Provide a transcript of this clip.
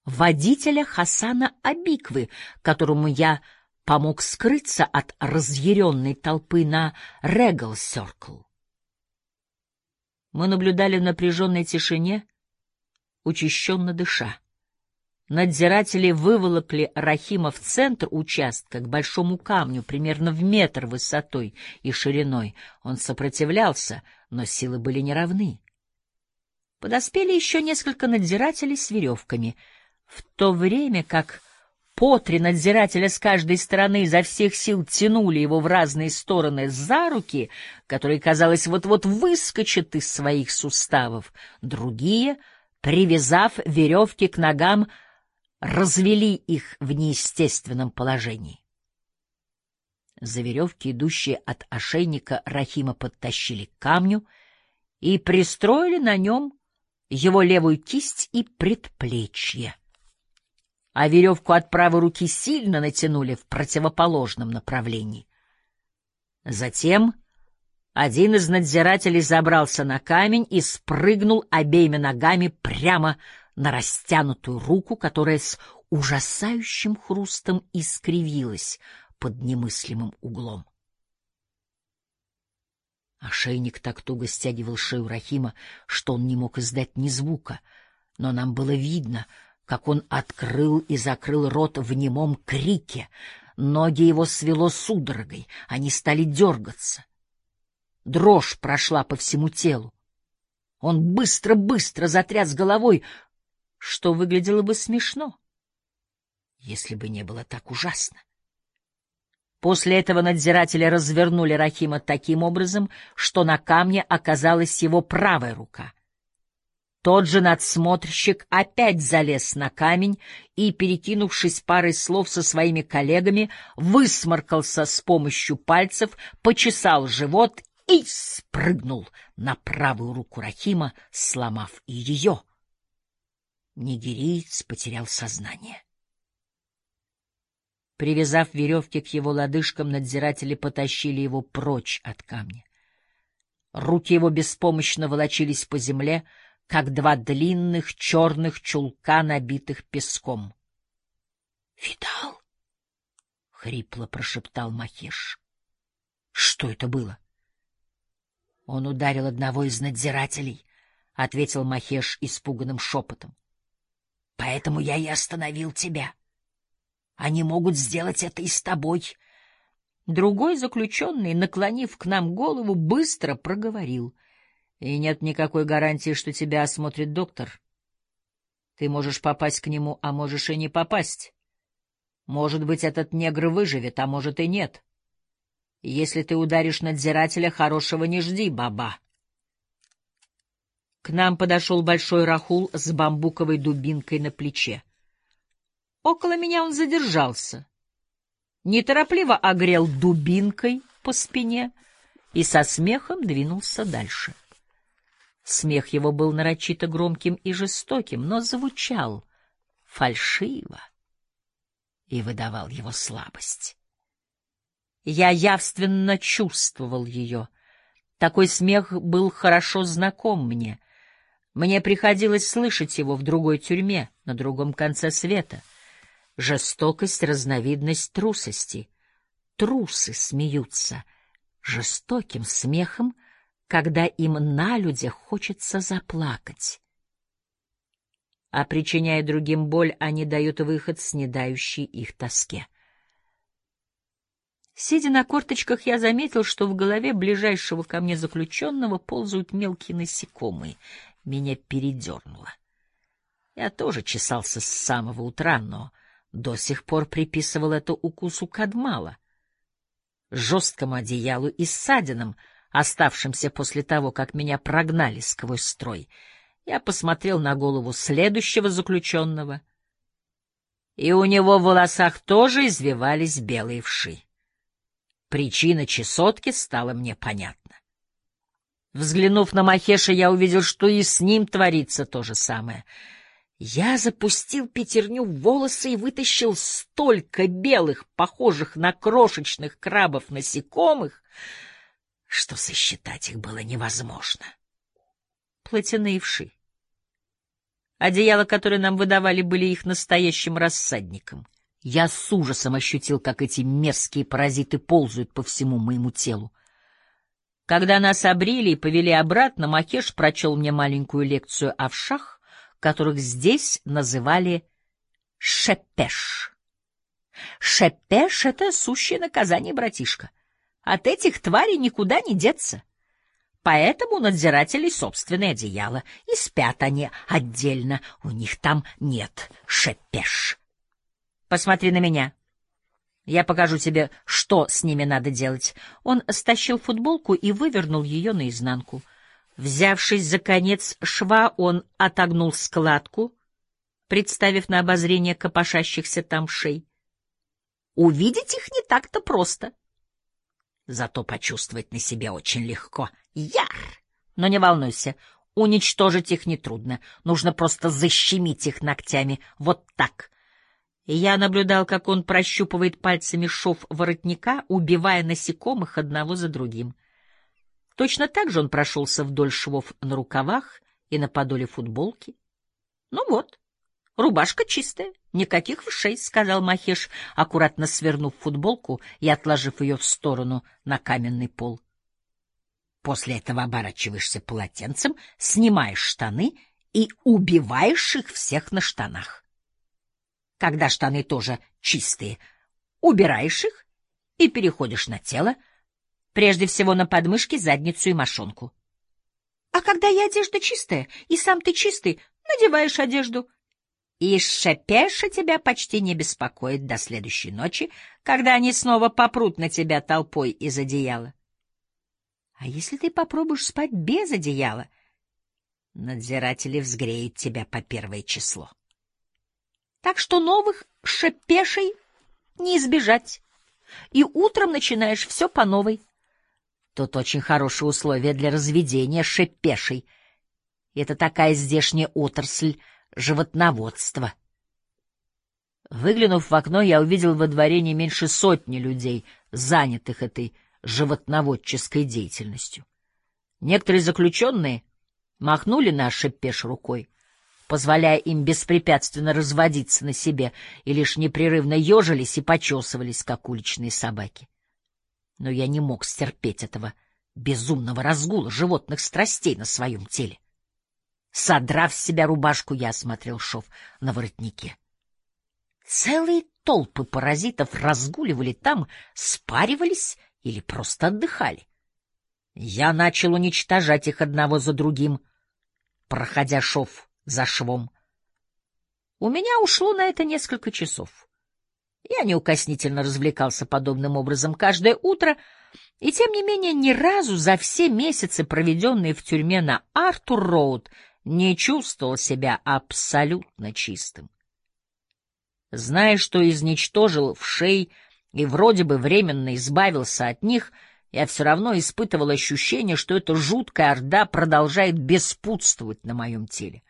водителя Хасана Абиквы, которому я помог скрыться от разъяренной толпы на Регал-Сёркл. Мы наблюдали в напряженной тишине, учащенно дыша. Надзиратели выволокли Рахима в центр участка к большому камню, примерно в метр высотой и шириной. Он сопротивлялся, но силы были неравны. Подоспели еще несколько надзирателей с веревками, в то время как по 3 надзирателя с каждой стороны изо всех сил тянули его в разные стороны за руки, которые, казалось, вот-вот выскочат из своих суставов. Другие, привязав веревки к ногам, развели их в неестественном положении. За веревки, идущие от ошейника, Рахима подтащили к камню и пристроили на нем его левую кисть и предплечье, а веревку от правой руки сильно натянули в противоположном направлении. Затем один из надзирателей забрался на камень и спрыгнул обеими ногами прямо на растянутую руку, которая с ужасающим хрустом искривилась под немыслимым углом. Ошейник так туго стягивал шею Рахима, что он не мог издать ни звука, но нам было видно, как он открыл и закрыл рот в немом крике. Ноги его свело судорогой, они стали дергаться. Дрожь прошла по всему телу. Он быстро-быстро затряс головой, что выглядело бы смешно, если бы не было так ужасно. После этого надзиратели развернули Рахима таким образом, что на камне оказалась его правая рука. Тот же надсмотрщик опять залез на камень и, перекинувшись парой слов со своими коллегами, высморкался с помощью пальцев, почесал живот и спрыгнул на правую руку Рахима, сломав и ее. Нигериец потерял сознание. Привязав веревки к его лодыжкам, надзиратели потащили его прочь от камня. Руки его беспомощно волочились по земле, как 2 длинных черных чулка, набитых песком. — Видал? — хрипло прошептал Махеш. — Что это было? — Он ударил одного из надзирателей, — ответил Махеш испуганным шепотом. — Поэтому я и остановил тебя. Они могут сделать это и с тобой. Другой заключенный, наклонив к нам голову, быстро проговорил: — И нет никакой гарантии, что тебя осмотрит доктор. Ты можешь попасть к нему, а можешь и не попасть. Может быть, этот негр выживет, а может и нет. Если ты ударишь надзирателя, хорошего не жди, баба. К нам подошел большой рахул с бамбуковой дубинкой на плече. Около меня он задержался, неторопливо огрел дубинкой по спине и со смехом двинулся дальше. Смех его был нарочито громким и жестоким, но звучал фальшиво и выдавал его слабость. Я явственно чувствовал ее. Такой смех был хорошо знаком мне. Мне приходилось слышать его в другой тюрьме, на другом конце света. Жестокость — разновидность трусости. Трусы смеются жестоким смехом, когда им на людях хочется заплакать. А причиняя другим боль, они дают выход снедающей их тоске. Сидя на корточках, я заметил, что в голове ближайшего ко мне заключенного ползают мелкие насекомые. Меня передернуло. Я тоже чесался с самого утра, но до сих пор приписывал это укусу кадмала, жесткому одеялу и ссадинам, оставшимся после того, как меня прогнали сквозь строй. Я посмотрел на голову следующего заключенного, и у него в волосах тоже извивались белые вши. Причина чесотки стала мне понятна. Взглянув на Махеша, я увидел, что и с ним творится то же самое. Я запустил пятерню в волосы и вытащил столько белых, похожих на крошечных крабов насекомых, что сосчитать их было невозможно. Плотяные вши. Одеяла, которые нам выдавали, были их настоящим рассадником. Я с ужасом ощутил, как эти мерзкие паразиты ползают по всему моему телу. Когда нас обрили и повели обратно, Макеш прочел мне маленькую лекцию о вшах, которых здесь называли шепеш. Шепеш — это сущее наказание, братишка. От этих тварей никуда не деться. Поэтому у надзирателей собственное одеяло, и спят они отдельно, у них там нет шепеш. Посмотри на меня. Я покажу тебе, что с ними надо делать. Он стащил футболку и вывернул ее наизнанку. Взявшись за конец шва, он отогнул складку, представив на обозрение копошащихся там шей. Увидеть их не так-то просто. Зато почувствовать на себе очень легко. Яр! Но не волнуйся, уничтожить их нетрудно. Нужно просто защемить их ногтями. Вот так. И я наблюдал, как он прощупывает пальцами шов воротника, убивая насекомых одного за другим. Точно так же он прошелся вдоль швов на рукавах и на подоле футболки. — Ну вот, рубашка чистая, никаких вшей, — сказал Махеш, аккуратно свернув футболку и отложив ее в сторону на каменный пол. После этого оборачиваешься полотенцем, снимаешь штаны и убиваешь их всех на штанах. Когда штаны тоже чистые, убираешь их и переходишь на тело, прежде всего на подмышки, задницу и мошонку. А когда и одежда чистая, и сам ты чистый, надеваешь одежду. И шепеша тебя почти не беспокоит до следующей ночи, когда они снова попрут на тебя толпой из одеяла. А если ты попробуешь спать без одеяла, надзиратели взгреют тебя по первое число. Так что новых шепешей не избежать. И утром начинаешь все по новой. Тут очень хорошие условия для разведения шепешей. Это такая здешняя отрасль животноводства. Выглянув в окно, я увидел во дворе не меньше 100 людей, занятых этой животноводческой деятельностью. Некоторые заключенные махнули на шепеш рукой, позволяя им беспрепятственно разводиться на себе, и лишь непрерывно ежились и почесывались, как уличные собаки. Но я не мог стерпеть этого безумного разгула животных страстей на своем теле. Содрав с себя рубашку, я осмотрел шов на воротнике. Целые толпы паразитов разгуливали там, спаривались или просто отдыхали. Я начал уничтожать их одного за другим, проходя шов за швом. У меня ушло на это несколько часов. Я неукоснительно развлекался подобным образом каждое утро, и тем не менее ни разу за все месяцы, проведенные в тюрьме на Артур-Роуд, не чувствовал себя абсолютно чистым. Зная, что изничтожил вшей и вроде бы временно избавился от них, я все равно испытывал ощущение, что эта жуткая орда продолжает беспутствовать на моем теле.